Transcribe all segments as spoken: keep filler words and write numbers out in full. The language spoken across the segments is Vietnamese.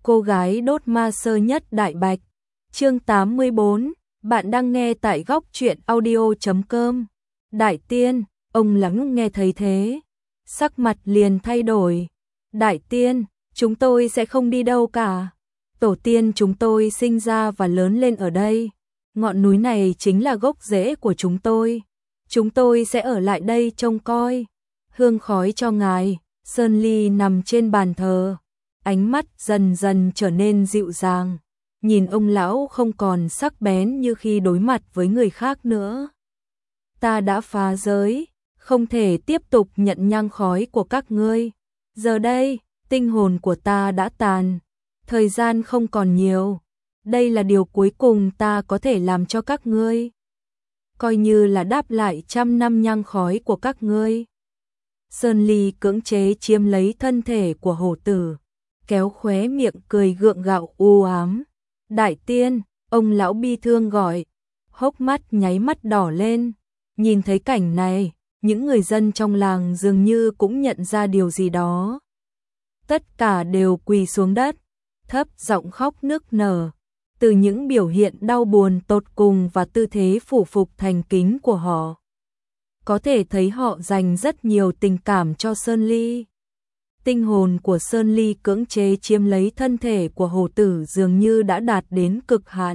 cô gái đốt ma sơ nhất đại bạch. Chương tám mươi bốn, bạn đang nghe tại góc truyện audio chấm com. Đại tiên, ông lắng nghe thấy thế, sắc mặt liền thay đổi. Đại tiên, chúng tôi sẽ không đi đâu cả. Tổ tiên chúng tôi sinh ra và lớn lên ở đây. Ngọn núi này chính là gốc rễ của chúng tôi. Chúng tôi sẽ ở lại đây trông coi. Hương khói cho ngài. Sơn Ly nằm trên bàn thờ, ánh mắt dần dần trở nên dịu dàng, nhìn ông lão không còn sắc bén như khi đối mặt với người khác nữa. Ta đã phá giới, không thể tiếp tục nhận nhang khói của các ngươi. Giờ đây, tinh hồn của ta đã tàn, thời gian không còn nhiều. Đây là điều cuối cùng ta có thể làm cho các ngươi. Coi như là đáp lại trăm năm nhang khói của các ngươi. Sơn Ly cưỡng chế chiếm lấy thân thể của hổ tử, kéo khóe miệng cười gượng gạo u ám. Đại tiên, ông lão bi thương gọi, hốc mắt nháy mắt đỏ lên. Nhìn thấy cảnh này, những người dân trong làng dường như cũng nhận ra điều gì đó. Tất cả đều quỳ xuống đất, thấp giọng khóc nức nở. Từ những biểu hiện đau buồn tột cùng và tư thế phủ phục thành kính của họ, có thể thấy họ dành rất nhiều tình cảm cho Sơn Ly. Tinh hồn của Sơn Ly cưỡng chế chiếm lấy thân thể của hổ tử dường như đã đạt đến cực hạn.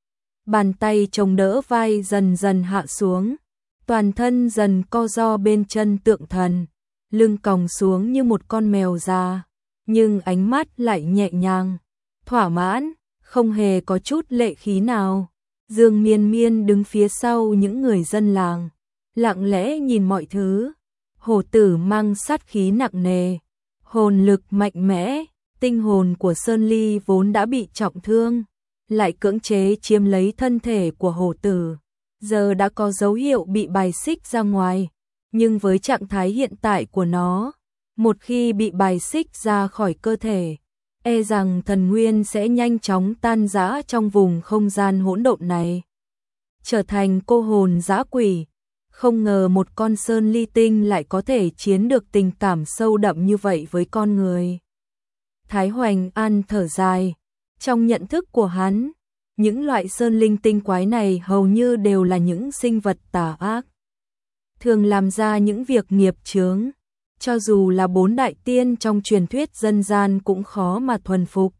Bàn tay chống đỡ vai dần dần hạ xuống, toàn thân dần co ro bên chân tượng thần, lưng còng xuống như một con mèo già, nhưng ánh mắt lại nhẹ nhàng, thỏa mãn, không hề có chút lệ khí nào. Dương Miên Miên đứng phía sau những người dân làng, lặng lẽ nhìn mọi thứ. Hổ tử mang sát khí nặng nề, hồn lực mạnh mẽ, tinh hồn của Sơn Ly vốn đã bị trọng thương, lại cưỡng chế chiếm lấy thân thể của hổ tử, giờ đã có dấu hiệu bị bài xích ra ngoài, nhưng với trạng thái hiện tại của nó, một khi bị bài xích ra khỏi cơ thể, e rằng thần nguyên sẽ nhanh chóng tan rã trong vùng không gian hỗn độn này, trở thành cô hồn dã quỷ. Không ngờ một con Sơn Ly tinh lại có thể chiến được tình cảm sâu đậm như vậy với con người. Thái Hoành An thở dài, trong nhận thức của hắn, những loại Sơn Linh tinh quái này hầu như đều là những sinh vật tà ác, thường làm ra những việc nghiệp chướng, cho dù là bốn đại tiên trong truyền thuyết dân gian cũng khó mà thuần phục.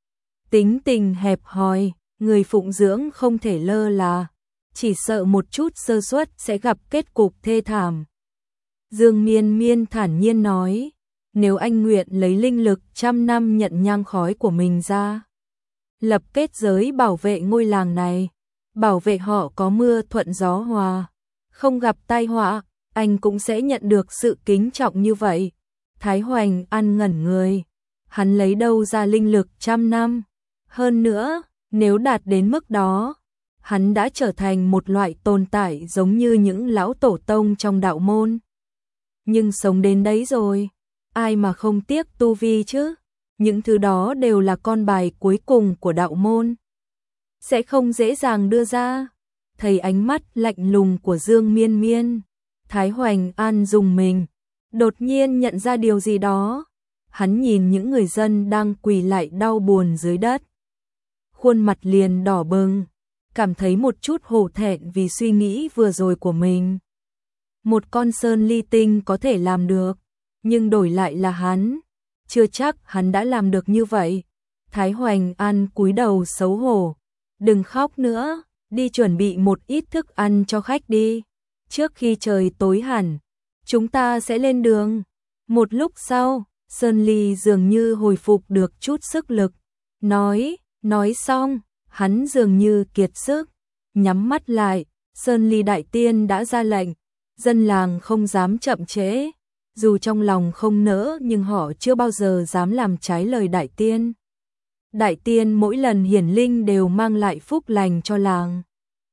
Tính tình hẹp hòi, người phụng dưỡng không thể lơ là, chỉ sợ một chút sơ suất sẽ gặp kết cục thê thảm. Dương Miên Miên thản nhiên nói, nếu anh nguyện lấy linh lực trăm năm nhận nhang khói của mình ra, lập kết giới bảo vệ ngôi làng này, bảo vệ họ có mưa thuận gió hòa, không gặp tai họa, anh cũng sẽ nhận được sự kính trọng như vậy. Thái Hoành An ngẩn người, hắn lấy đâu ra linh lực trăm năm? Hơn nữa, nếu đạt đến mức đó, hắn đã trở thành một loại tồn tại giống như những lão tổ tông trong đạo môn. Nhưng sống đến đấy rồi, ai mà không tiếc tu vi chứ? Những thứ đó đều là con bài cuối cùng của đạo môn, sẽ không dễ dàng đưa ra. Thấy ánh mắt lạnh lùng của Dương Miên Miên, Thái Hoành An rùng mình, đột nhiên nhận ra điều gì đó. Hắn nhìn những người dân đang quỳ lại đau buồn dưới đất, khuôn mặt liền đỏ bừng, cảm thấy một chút hổ thẹn vì suy nghĩ vừa rồi của mình. Một con Sơn Ly tinh có thể làm được, nhưng đổi lại là hắn, chưa chắc hắn đã làm được như vậy. Thái Hoành An cúi đầu xấu hổ, đừng khóc nữa, đi chuẩn bị một ít thức ăn cho khách đi, trước khi trời tối hẳn, chúng ta sẽ lên đường. Một lúc sau, Sơn Ly dường như hồi phục được chút sức lực, nói, nói xong, hắn dường như kiệt sức, nhắm mắt lại. Sơn Ly đại tiên đã ra lệnh, dân làng không dám chậm trễ, dù trong lòng không nỡ nhưng họ chưa bao giờ dám làm trái lời đại tiên. Đại tiên mỗi lần hiển linh đều mang lại phúc lành cho làng.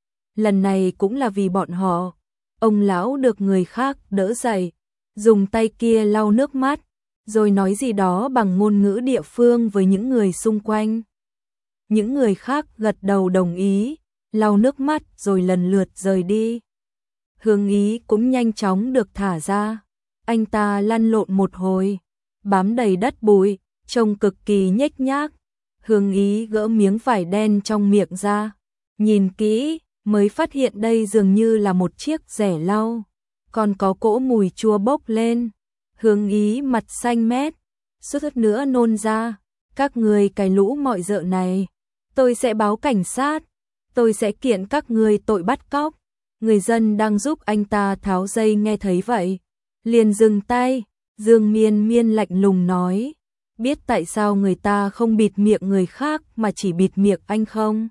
Lần này cũng là vì bọn họ. Ông lão được người khác đỡ dậy, dùng tay kia lau nước mắt, rồi nói gì đó bằng ngôn ngữ địa phương với những người xung quanh. Những người khác gật đầu đồng ý, lau nước mắt rồi lần lượt rời đi. Hương Ý cũng nhanh chóng được thả ra. Anh ta lăn lộn một hồi, bám đầy đất bụi, trông cực kỳ nhếch nhác, Hương Ý gỡ miếng vải đen trong miệng ra, nhìn kỹ mới phát hiện đây dường như là một chiếc rẻ lau, còn có cỗ mùi chua bốc lên. Hương Ý mặt xanh mét, suýt chút nữa nôn ra. Các người cái lũ mọi dợ này, tôi sẽ báo cảnh sát, tôi sẽ kiện các người tội bắt cóc. Người dân đang giúp anh ta tháo dây nghe thấy vậy, liền dừng tay. Dương Miên Miên lạnh lùng nói, biết tại sao người ta không bịt miệng người khác mà chỉ bịt miệng anh không?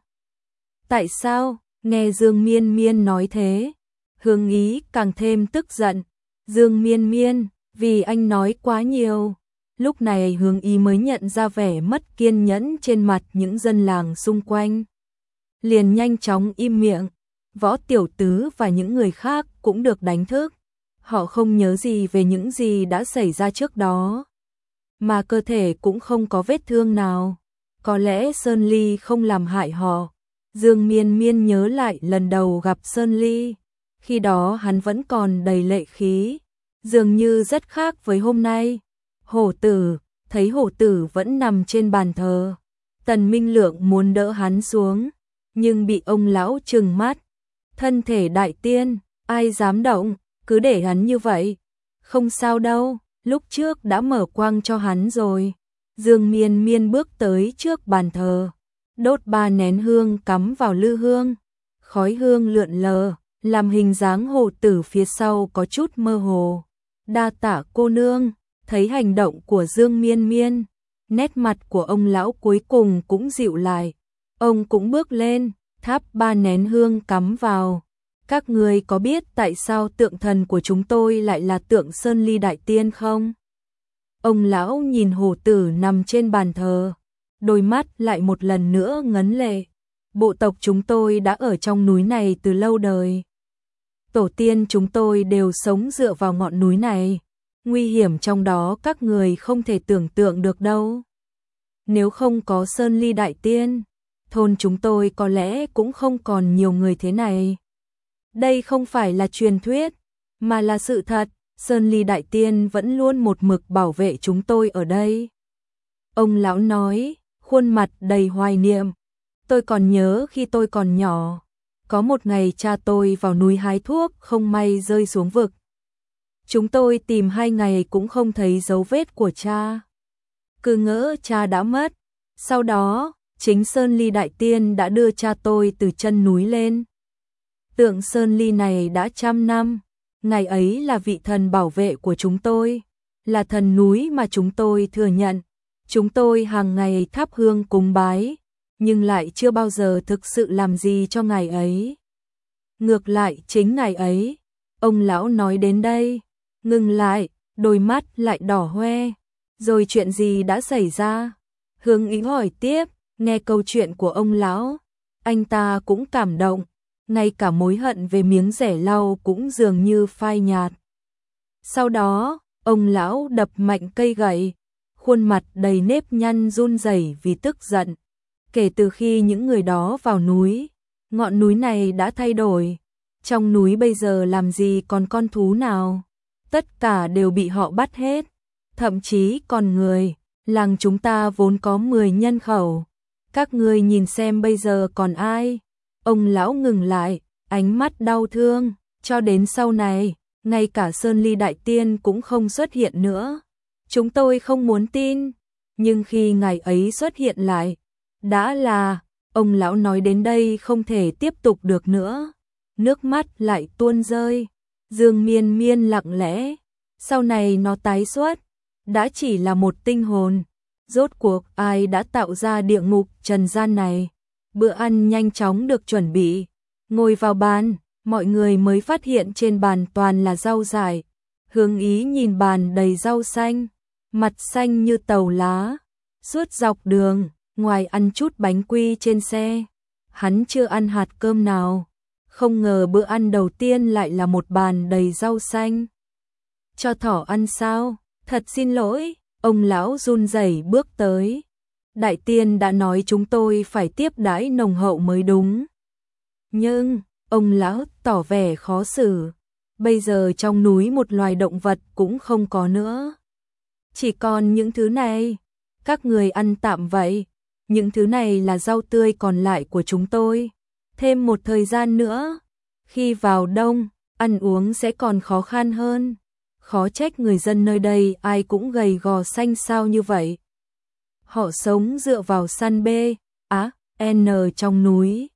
Tại sao? Nghe Dương Miên Miên nói thế, Hương Ý càng thêm tức giận. Dương Miên Miên, vì anh nói quá nhiều. Lúc này Hương Ý mới nhận ra vẻ mất kiên nhẫn trên mặt những dân làng xung quanh. Liền nhanh chóng im miệng. Võ Tiểu Tứ và những người khác cũng được đánh thức. Họ không nhớ gì về những gì đã xảy ra trước đó, mà cơ thể cũng không có vết thương nào. Có lẽ Sơn Ly không làm hại họ. Dương Miên Miên nhớ lại lần đầu gặp Sơn Ly, khi đó hắn vẫn còn đầy lệ khí, dường như rất khác với hôm nay. Hổ tử, thấy hổ tử vẫn nằm trên bàn thờ. Tần Minh Lượng muốn đỡ hắn xuống, nhưng bị ông lão trừng mắt. Thân thể đại tiên, ai dám động, cứ để hắn như vậy. Không sao đâu, lúc trước đã mở quang cho hắn rồi. Dương Miên Miên bước tới trước bàn thờ, đốt ba nén hương cắm vào lư hương. Khói hương lượn lờ, làm hình dáng hổ tử phía sau có chút mơ hồ. Đa tạ cô nương. Thấy hành động của Dương Miên Miên, nét mặt của ông lão cuối cùng cũng dịu lại. Ông cũng bước lên, thắp ba nén hương cắm vào. Các người có biết tại sao tượng thần của chúng tôi lại là tượng Sơn Ly Đại Tiên không? Ông lão nhìn hổ tử nằm trên bàn thờ, đôi mắt lại một lần nữa ngấn lệ. Bộ tộc chúng tôi đã ở trong núi này từ lâu đời. Tổ tiên chúng tôi đều sống dựa vào ngọn núi này. Nguy hiểm trong đó các người không thể tưởng tượng được đâu. Nếu không có Sơn Ly Đại Tiên, thôn chúng tôi có lẽ cũng không còn nhiều người thế này. Đây không phải là truyền thuyết, mà là sự thật. Sơn Ly Đại Tiên vẫn luôn một mực bảo vệ chúng tôi ở đây. Ông lão nói, khuôn mặt đầy hoài niệm. Tôi còn nhớ khi tôi còn nhỏ, có một ngày cha tôi vào núi hái thuốc không may rơi xuống vực. Chúng tôi tìm hai ngày cũng không thấy dấu vết của cha. Cứ ngỡ cha đã mất. Sau đó, chính Sơn Ly Đại Tiên đã đưa cha tôi từ chân núi lên. Tượng Sơn Ly này đã trăm năm. Ngày ấy là vị thần bảo vệ của chúng tôi, là thần núi mà chúng tôi thừa nhận. Chúng tôi hàng ngày thắp hương cúng bái, nhưng lại chưa bao giờ thực sự làm gì cho ngày ấy. Ngược lại chính ngày ấy, ông lão nói đến đây, ngừng lại, đôi mắt lại đỏ hoe. Rồi chuyện gì đã xảy ra? Hương Ý hỏi tiếp, nghe câu chuyện của ông lão, anh ta cũng cảm động, ngay cả mối hận về miếng rẻ lau cũng dường như phai nhạt. Sau đó, ông lão đập mạnh cây gậy, khuôn mặt đầy nếp nhăn run rẩy vì tức giận. Kể từ khi những người đó vào núi, ngọn núi này đã thay đổi. Trong núi bây giờ làm gì còn con thú nào? Tất cả đều bị họ bắt hết. Thậm chí còn người, làng chúng ta vốn có mười nhân khẩu. Các ngươi nhìn xem bây giờ còn ai? Ông lão ngừng lại, ánh mắt đau thương. Cho đến sau này, ngay cả Sơn Ly Đại Tiên cũng không xuất hiện nữa. Chúng tôi không muốn tin, nhưng khi ngày ấy xuất hiện lại, đã là, ông lão nói đến đây không thể tiếp tục được nữa. Nước mắt lại tuôn rơi. Dương Miên Miên lặng lẽ, sau này nó tái xuất, đã chỉ là một tinh hồn. Rốt cuộc ai đã tạo ra địa ngục trần gian này? Bữa ăn nhanh chóng được chuẩn bị. Ngồi vào bàn, mọi người mới phát hiện trên bàn toàn là rau dại. Hương Ý nhìn bàn đầy rau xanh, mặt xanh như tàu lá. Suốt dọc đường, ngoài ăn chút bánh quy trên xe, hắn chưa ăn hạt cơm nào. Không ngờ bữa ăn đầu tiên lại là một bàn đầy rau xanh. Cho thỏ ăn sao? Thật xin lỗi, ông lão run rẩy bước tới. Đại tiên đã nói chúng tôi phải tiếp đãi nồng hậu mới đúng. Nhưng, ông lão tỏ vẻ khó xử. Bây giờ trong núi một loài động vật cũng không có nữa. Chỉ còn những thứ này. Các người ăn tạm vậy. những thứ này là rau tươi còn lại của chúng tôi. Thêm một thời gian nữa, khi vào đông, ăn uống sẽ còn khó khăn hơn. Khó trách người dân nơi đây ai cũng gầy gò xanh xao như vậy. Họ sống dựa vào săn B, á, N trong núi.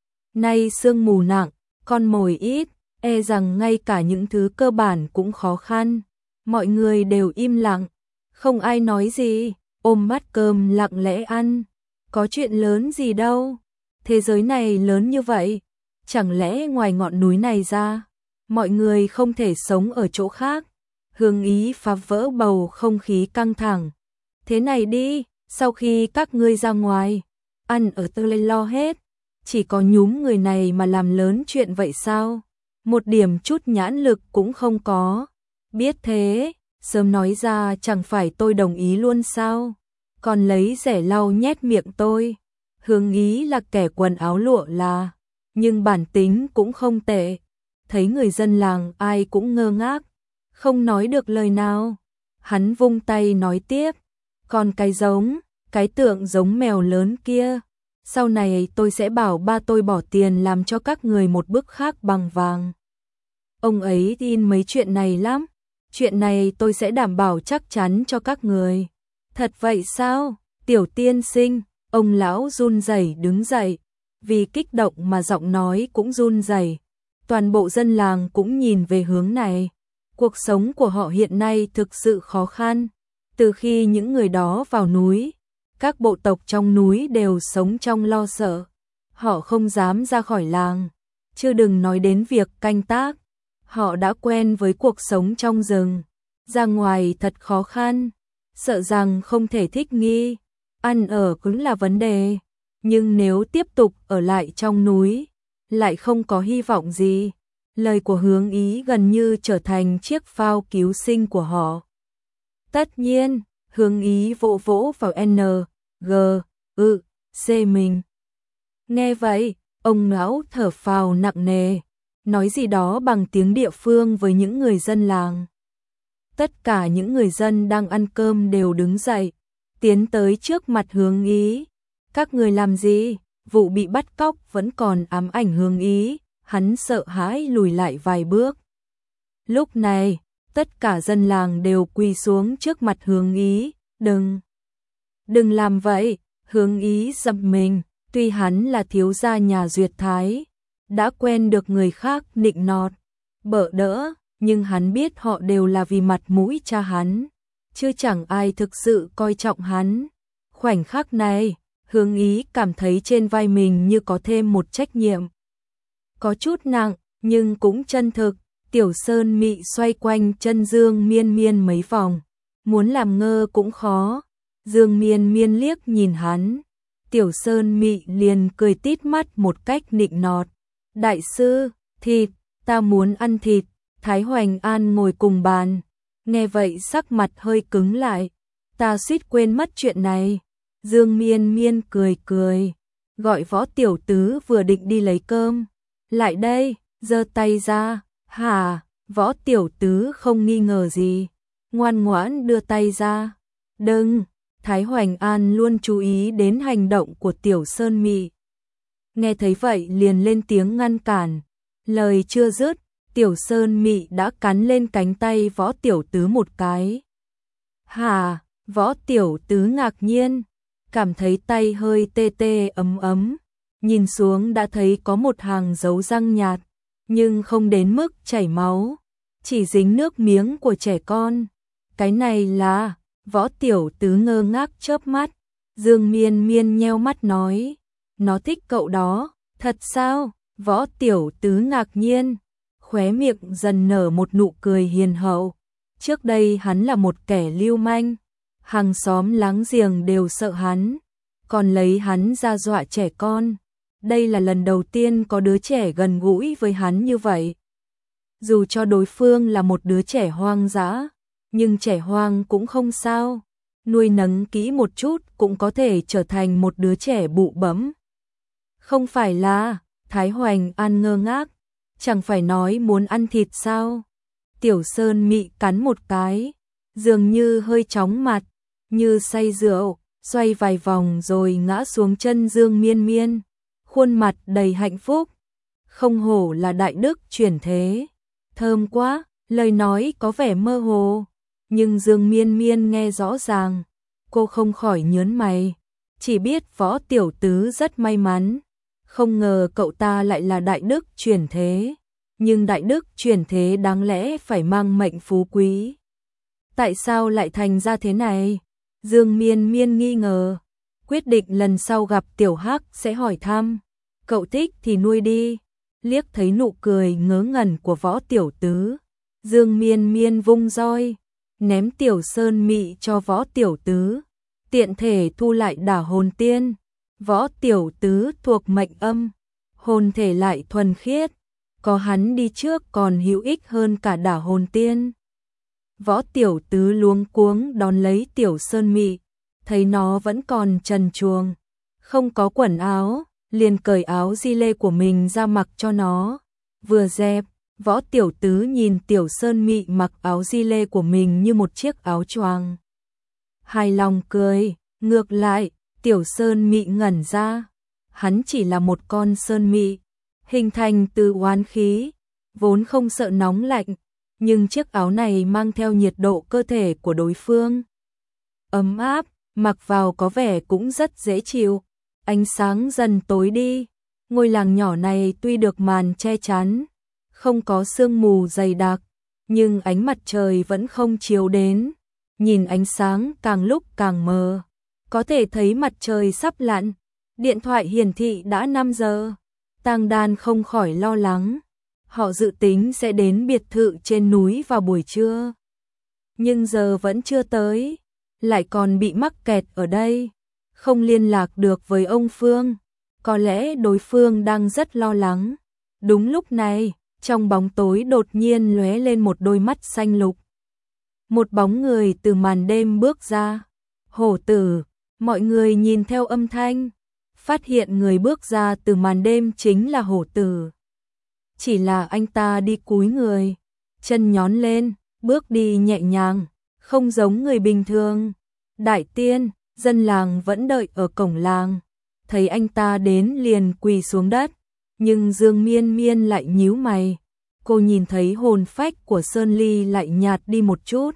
Nay sương mù nặng, con mồi ít, e rằng ngay cả những thứ cơ bản cũng khó khăn. Mọi người đều im lặng, không ai nói gì, ôm bát cơm lặng lẽ ăn. Có chuyện lớn gì đâu, thế giới này lớn như vậy, chẳng lẽ ngoài ngọn núi này ra, mọi người không thể sống ở chỗ khác. Hương Ý phá vỡ bầu không khí căng thẳng. Thế này đi, sau khi các ngươi ra ngoài, ăn ở tôi lên lo hết, chỉ có nhúm người này mà làm lớn chuyện vậy sao? Một điểm chút nhãn lực cũng không có. Biết thế, sớm nói ra chẳng phải tôi đồng ý luôn sao? Còn lấy rẻ lau nhét miệng tôi. Hương Ý là kẻ quần áo lụa là, nhưng bản tính cũng không tệ. Thấy người dân làng ai cũng ngơ ngác, không nói được lời nào. Hắn vung tay nói tiếp, còn cái giống, cái tượng giống mèo lớn kia, sau này tôi sẽ bảo ba tôi bỏ tiền làm cho các người một bức khác bằng vàng. Ông ấy tin mấy chuyện này lắm, chuyện này tôi sẽ đảm bảo chắc chắn cho các người. Thật vậy sao, tiểu tiên sinh? Ông lão run rẩy đứng dậy, vì kích động mà giọng nói cũng run rẩy. Toàn bộ dân làng cũng nhìn về hướng này. Cuộc sống của họ hiện nay thực sự khó khăn. Từ khi những người đó vào núi, các bộ tộc trong núi đều sống trong lo sợ. Họ không dám ra khỏi làng, chưa đừng nói đến việc canh tác. Họ đã quen với cuộc sống trong rừng, ra ngoài thật khó khăn, sợ rằng không thể thích nghi. Ăn ở cũng là vấn đề, nhưng nếu tiếp tục ở lại trong núi, lại không có hy vọng gì. Lời của Hướng Ý gần như trở thành chiếc phao cứu sinh của họ. Tất nhiên, Hướng Ý vỗ vỗ vào N, G, ư, C mình. Nghe vậy, ông lão thở phào nặng nề, nói gì đó bằng tiếng địa phương với những người dân làng. Tất cả những người dân đang ăn cơm đều đứng dậy, tiến tới trước mặt Hướng Ý. Các người làm gì? Vụ bị bắt cóc vẫn còn ám ảnh Hướng Ý, hắn sợ hãi lùi lại vài bước. Lúc này, tất cả dân làng đều quỳ xuống trước mặt Hướng Ý, đừng, đừng làm vậy. Hướng Ý giậm mình, tuy hắn là thiếu gia nhà Duyệt Thái, đã quen được người khác nịnh nọt, bợ đỡ, nhưng hắn biết họ đều là vì mặt mũi cha hắn, chứ chẳng ai thực sự coi trọng hắn. Khoảnh khắc này, Hướng Ý cảm thấy trên vai mình như có thêm một trách nhiệm. Có chút nặng, nhưng cũng chân thực. Tiểu Sơn Mị xoay quanh chân Dương Miên Miên mấy vòng, muốn làm ngơ cũng khó. Dương Miên Miên liếc nhìn hắn, Tiểu Sơn Mị liền cười tít mắt một cách nịnh nọt. Đại sư, thịt, ta muốn ăn thịt. Thái Hoành An ngồi cùng bàn, nghe vậy sắc mặt hơi cứng lại. Ta suýt quên mất chuyện này. Dương Miên Miên cười cười, gọi Võ Tiểu Tứ vừa định đi lấy cơm. Lại đây, giơ tay ra. Hả? Võ Tiểu Tứ không nghi ngờ gì, ngoan ngoãn đưa tay ra. Đừng! Thái Hoành An luôn chú ý đến hành động của Tiểu Sơn Mị. Nghe thấy vậy liền lên tiếng ngăn cản. Lời chưa dứt, Tiểu Sơn Mị đã cắn lên cánh tay Võ Tiểu Tứ một cái. Hả? Võ Tiểu Tứ ngạc nhiên, cảm thấy tay hơi tê tê ấm ấm. Nhìn xuống đã thấy có một hàng dấu răng nhạt, nhưng không đến mức chảy máu, chỉ dính nước miếng của trẻ con. Cái này là... Võ Tiểu Tứ ngơ ngác chớp mắt. Dương Miên Miên nheo mắt nói, nó thích cậu đó. Thật sao? Võ Tiểu Tứ ngạc nhiên, khóe miệng dần nở một nụ cười hiền hậu. Trước đây hắn là một kẻ lưu manh, hàng xóm láng giềng đều sợ hắn, còn lấy hắn ra dọa trẻ con. Đây là lần đầu tiên có đứa trẻ gần gũi với hắn như vậy. Dù cho đối phương là một đứa trẻ hoang dã, nhưng trẻ hoang cũng không sao, nuôi nấng kỹ một chút cũng có thể trở thành một đứa trẻ bụ bẫm. Không phải là... Thái Hoành An ngơ ngác, chẳng phải nói muốn ăn thịt sao? Tiểu Sơn Mị cắn một cái, dường như hơi chóng mặt, như say rượu, xoay vài vòng rồi ngã xuống chân Dương Miên Miên, khuôn mặt đầy hạnh phúc. Không hổ là đại đức chuyển thế, thơm quá, lời nói có vẻ mơ hồ, nhưng Dương Miên Miên nghe rõ ràng, cô không khỏi nhớn mày, chỉ biết Võ tiểu tứ rất may mắn, không ngờ cậu ta lại là đại đức chuyển thế, nhưng đại đức chuyển thế đáng lẽ phải mang mệnh phú quý. Tại sao lại thành ra thế này? Dương Miên Miên nghi ngờ, quyết định lần sau gặp Tiểu Hắc sẽ hỏi thăm, cậu thích thì nuôi đi. Liếc thấy nụ cười ngớ ngẩn của Võ tiểu tứ, Dương Miên Miên vung roi, ném Tiểu Sơn Mị cho Võ tiểu tứ, tiện thể thu lại đả hồn tiên. Võ tiểu tứ thuộc mệnh âm, hồn thể lại thuần khiết, có hắn đi trước còn hữu ích hơn cả đả hồn tiên. Võ tiểu tứ luống cuống đón lấy Tiểu Sơn Mị, thấy nó vẫn còn trần truồng, không có quần áo, liền cởi áo di lê của mình ra mặc cho nó. Vừa dẹp, Võ tiểu tứ nhìn Tiểu Sơn Mị mặc áo di lê của mình như một chiếc áo choàng, hài lòng cười. Ngược lại, Tiểu Sơn Mị ngẩn ra, hắn chỉ là một con sơn mị, hình thành từ oán khí, vốn không sợ nóng lạnh, nhưng chiếc áo này mang theo nhiệt độ cơ thể của đối phương. Ấm áp, mặc vào có vẻ cũng rất dễ chịu. Ánh sáng dần tối đi, ngôi làng nhỏ này tuy được màn che chắn, không có sương mù dày đặc, nhưng ánh mặt trời vẫn không chiếu đến, nhìn ánh sáng càng lúc càng mờ, có thể thấy mặt trời sắp lặn. Điện thoại hiển thị đã năm giờ, Tang Đan không khỏi lo lắng, họ dự tính sẽ đến biệt thự trên núi vào buổi trưa, nhưng giờ vẫn chưa tới, lại còn bị mắc kẹt ở đây, không liên lạc được với ông Phương, có lẽ đối phương đang rất lo lắng. Đúng lúc này, trong bóng tối đột nhiên lóe lên một đôi mắt xanh lục. Một bóng người từ màn đêm bước ra. Hổ tử, mọi người nhìn theo âm thanh, phát hiện người bước ra từ màn đêm chính là hổ tử. Chỉ là anh ta đi cúi người, chân nhón lên, bước đi nhẹ nhàng, không giống người bình thường. Đại tiên, dân làng vẫn đợi ở cổng làng, thấy anh ta đến liền quỳ xuống đất, nhưng Dương Miên Miên lại nhíu mày. Cô nhìn thấy hồn phách của Sơn Ly lại nhạt đi một chút.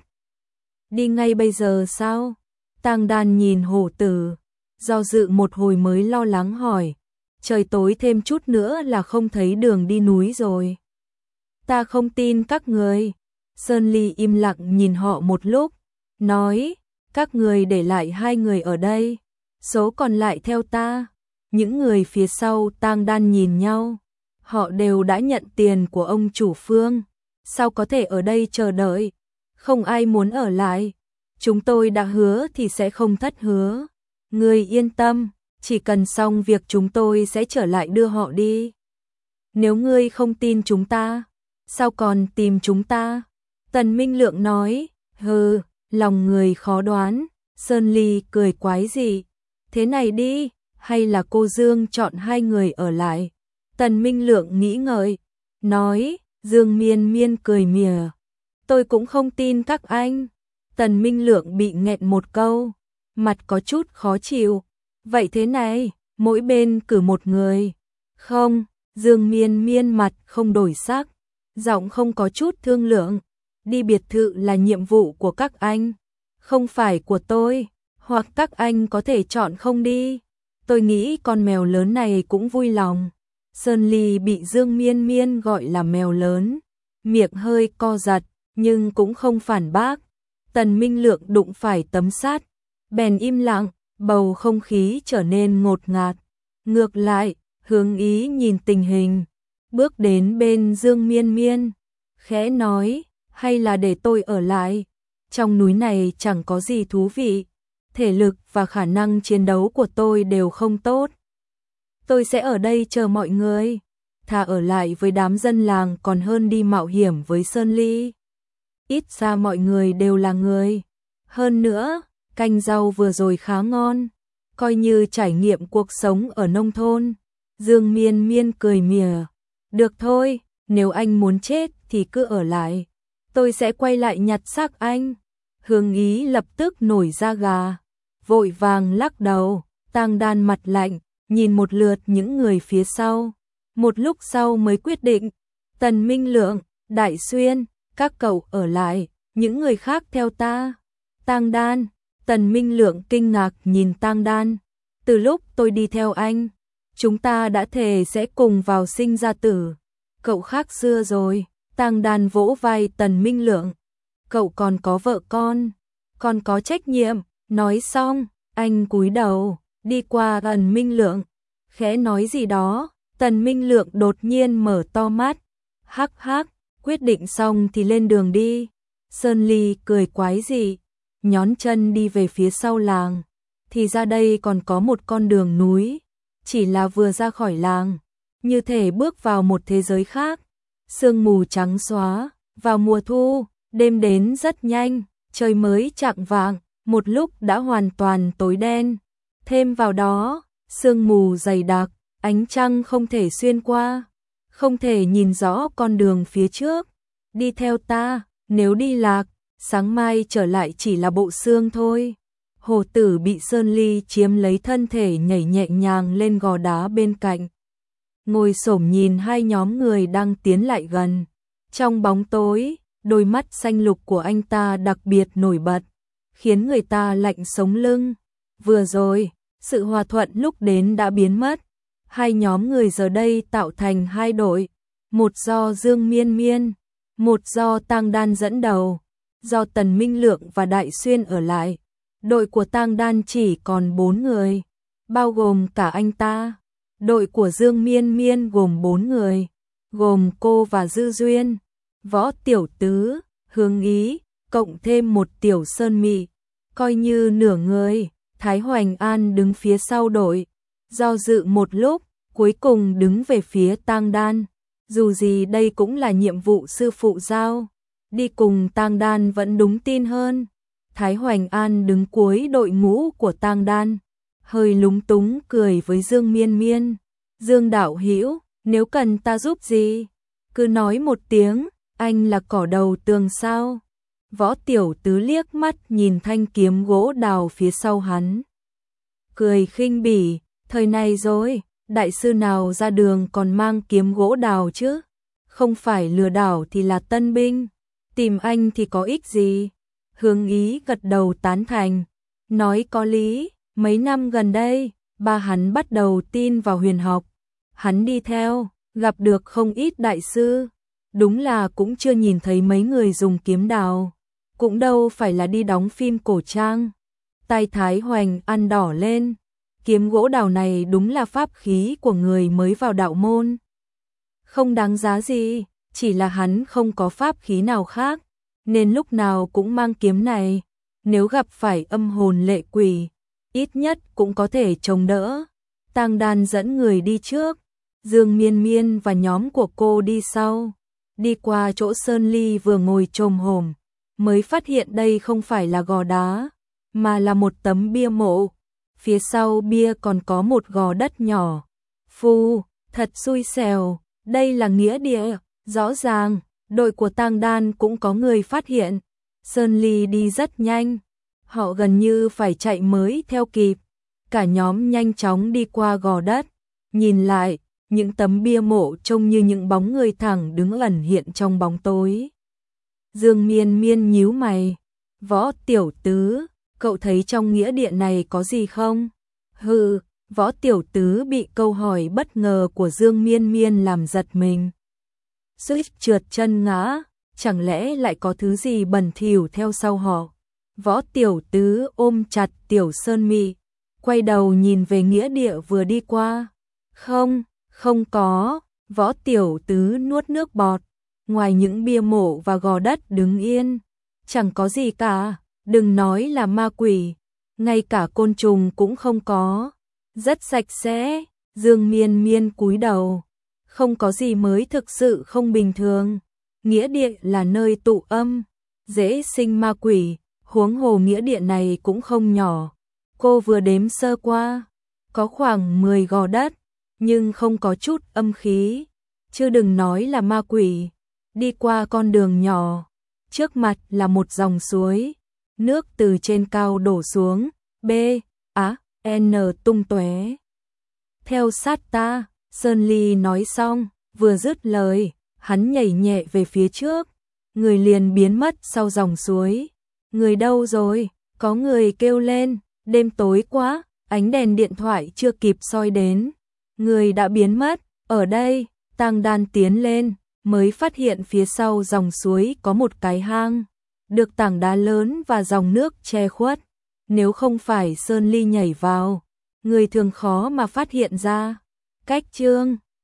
Đi ngay bây giờ sao? Tang Đan nhìn hổ tử, do dự một hồi mới lo lắng hỏi. Trời tối thêm chút nữa là không thấy đường đi núi rồi. Ta không tin các người. Sơn Ly im lặng nhìn họ một lúc, nói, các người để lại hai người ở đây, số còn lại theo ta. Những người phía sau Tang Đan nhìn nhau, họ đều đã nhận tiền của ông chủ Phương, sao có thể ở đây chờ đợi, không ai muốn ở lại. Chúng tôi đã hứa thì sẽ không thất hứa. Ngươi yên tâm, chỉ cần xong việc chúng tôi sẽ trở lại đưa họ đi. Nếu ngươi không tin chúng ta, sao còn tìm chúng ta? Tần Minh Lượng nói, hừ, lòng người khó đoán. Sơn Ly cười quái dị, thế này đi, hay là cô Dương chọn hai người ở lại? Tần Minh Lượng nghĩ ngợi, nói. Dương Miên Miên cười mỉa, tôi cũng không tin các anh. Tần Minh Lượng bị nghẹn một câu, mặt có chút khó chịu. Vậy thế này, mỗi bên cử một người. Không, Dương Miên Miên mặt không đổi sắc, giọng không có chút thương lượng. Đi biệt thự là nhiệm vụ của các anh, không phải của tôi, hoặc các anh có thể chọn không đi. Tôi nghĩ con mèo lớn này cũng vui lòng. Sơn Ly bị Dương Miên Miên gọi là mèo lớn, miệng hơi co giật, nhưng cũng không phản bác. Tần Minh Lượng đụng phải tấm sắt, bèn im lặng, bầu không khí trở nên ngột ngạt. Ngược lại, Hướng Ý nhìn tình hình, bước đến bên Dương Miên Miên, khẽ nói, hay là để tôi ở lại, trong núi này chẳng có gì thú vị, thể lực và khả năng chiến đấu của tôi đều không tốt. Tôi sẽ ở đây chờ mọi người, thà ở lại với đám dân làng còn hơn đi mạo hiểm với Sơn Ly. Ít ra mọi người đều là người. Hơn nữa, canh rau vừa rồi khá ngon, coi như trải nghiệm cuộc sống ở nông thôn. Dương Miên Miên cười mỉa, được thôi, nếu anh muốn chết thì cứ ở lại, tôi sẽ quay lại nhặt xác anh. Hướng Ý lập tức nổi da gà, vội vàng lắc đầu. Tang Đan mặt lạnh, nhìn một lượt những người phía sau. Một lúc sau mới quyết định, Tần Minh Lượng, Đại Xuyên, các cậu ở lại, những người khác theo ta. Tang Đan, Tần Minh Lượng kinh ngạc nhìn Tang Đan. Từ lúc tôi đi theo anh, chúng ta đã thề sẽ cùng vào sinh ra tử. Cậu khác xưa rồi. Tang Đan vỗ vai Tần Minh Lượng. Cậu còn có vợ con, còn có trách nhiệm. Nói xong, anh cúi đầu, đi qua Tần Minh Lượng, khẽ nói gì đó. Tần Minh Lượng đột nhiên mở to mắt. Hắc hắc, quyết định xong thì lên đường đi. Sơn Ly cười quái dị, nhón chân đi về phía sau làng. Thì ra đây còn có một con đường núi, chỉ là vừa ra khỏi làng, như thể bước vào một thế giới khác. Sương mù trắng xóa, vào mùa thu, đêm đến rất nhanh, trời mới chạng vạng, một lúc đã hoàn toàn tối đen. Thêm vào đó, sương mù dày đặc, ánh trăng không thể xuyên qua, không thể nhìn rõ con đường phía trước. Đi theo ta, nếu đi lạc, sáng mai trở lại chỉ là bộ xương thôi. Hồ Tử bị Sơn Ly chiếm lấy thân thể, nhảy nhẹ nhàng lên gò đá bên cạnh, ngồi xổm nhìn hai nhóm người đang tiến lại gần. Trong bóng tối, đôi mắt xanh lục của anh ta đặc biệt nổi bật, khiến người ta lạnh sống lưng. Vừa rồi, sự hòa thuận lúc đến đã biến mất. Hai nhóm người giờ đây tạo thành hai đội, một do Dương Miên Miên, một do Tang Đan dẫn đầu, do Tần Minh Lượng và Đại Xuyên ở lại. Đội của Tang Đan chỉ còn bốn người, bao gồm cả anh ta. Đội của Dương Miên Miên gồm bốn người, gồm cô và Dư Duyên, Võ Tiểu Tứ, Hướng Ý, cộng thêm một Tiểu Sơn Mị, coi như nửa người. Thái Hoành An đứng phía sau đội, do dự một lúc, cuối cùng đứng về phía Tang Đan. Dù gì đây cũng là nhiệm vụ sư phụ giao, đi cùng Tang Đan vẫn đúng tin hơn. Thái Hoành An đứng cuối đội ngũ của Tang Đan, hơi lúng túng cười với Dương Miên Miên. Dương đạo hữu, nếu cần ta giúp gì, cứ nói một tiếng, anh là cỏ đầu tường sao. Võ Tiểu Tứ liếc mắt nhìn thanh kiếm gỗ đào phía sau hắn, cười khinh bỉ, thời này rồi, đại sư nào ra đường còn mang kiếm gỗ đào chứ, không phải lừa đảo thì là tân binh, tìm anh thì có ích gì. Hướng Ý gật đầu tán thành, nói có lý. Mấy năm gần đây, ba hắn bắt đầu tin vào huyền học, hắn đi theo, gặp được không ít đại sư, đúng là cũng chưa nhìn thấy mấy người dùng kiếm đào, cũng đâu phải là đi đóng phim cổ trang. Tai Thái Hoành An đỏ lên, kiếm gỗ đào này đúng là pháp khí của người mới vào đạo môn, không đáng giá gì, chỉ là hắn không có pháp khí nào khác, nên lúc nào cũng mang kiếm này, nếu gặp phải âm hồn lệ quỷ, ít nhất cũng có thể chống đỡ. Tang Đan dẫn người đi trước, Dương Miên Miên và nhóm của cô đi sau. Đi qua chỗ Sơn Ly vừa ngồi chồm hổm, mới phát hiện đây không phải là gò đá, mà là một tấm bia mộ. Phía sau bia còn có một gò đất nhỏ. Phu, thật xui xẻo, đây là nghĩa địa. Rõ ràng, đội của Tang Đan cũng có người phát hiện. Sơn Ly đi rất nhanh, họ gần như phải chạy mới theo kịp. Cả nhóm nhanh chóng đi qua gò đất, nhìn lại, những tấm bia mộ trông như những bóng người thẳng đứng ẩn hiện trong bóng tối. Dương Miên Miên nhíu mày, Võ Tiểu Tứ, cậu thấy trong nghĩa địa này có gì không? Hừ, Võ Tiểu Tứ bị câu hỏi bất ngờ của Dương Miên Miên làm giật mình. Suýt trượt chân ngã, chẳng lẽ lại có thứ gì bẩn thỉu theo sau họ? Võ Tiểu Tứ ôm chặt Tiểu Sơn Mị, quay đầu nhìn về nghĩa địa vừa đi qua. Không, không có. Võ Tiểu Tứ nuốt nước bọt, ngoài những bia mộ và gò đất đứng yên, chẳng có gì cả, đừng nói là ma quỷ, ngay cả côn trùng cũng không có, rất sạch sẽ. Dương Miên Miên cúi đầu, không có gì mới thực sự không bình thường. Nghĩa địa là nơi tụ âm, dễ sinh ma quỷ, huống hồ nghĩa địa này cũng không nhỏ. Cô vừa đếm sơ qua, có khoảng mười gò đất, nhưng không có chút âm khí, chứ đừng nói là ma quỷ. Đi qua con đường nhỏ, trước mặt là một dòng suối, nước từ trên cao đổ xuống, B, á, N tung tóe. Theo sát ta, Sơn Ly nói xong, vừa dứt lời, hắn nhảy nhẹ về phía trước, người liền biến mất sau dòng suối. Người đâu rồi? Có người kêu lên, đêm tối quá, ánh đèn điện thoại chưa kịp soi đến. Người đã biến mất, ở đây, Tang Đan tiến lên, mới phát hiện phía sau dòng suối có một cái hang, được tảng đá lớn và dòng nước che khuất. Nếu không phải Sơn Ly nhảy vào, người thường khó mà phát hiện ra. Cách chương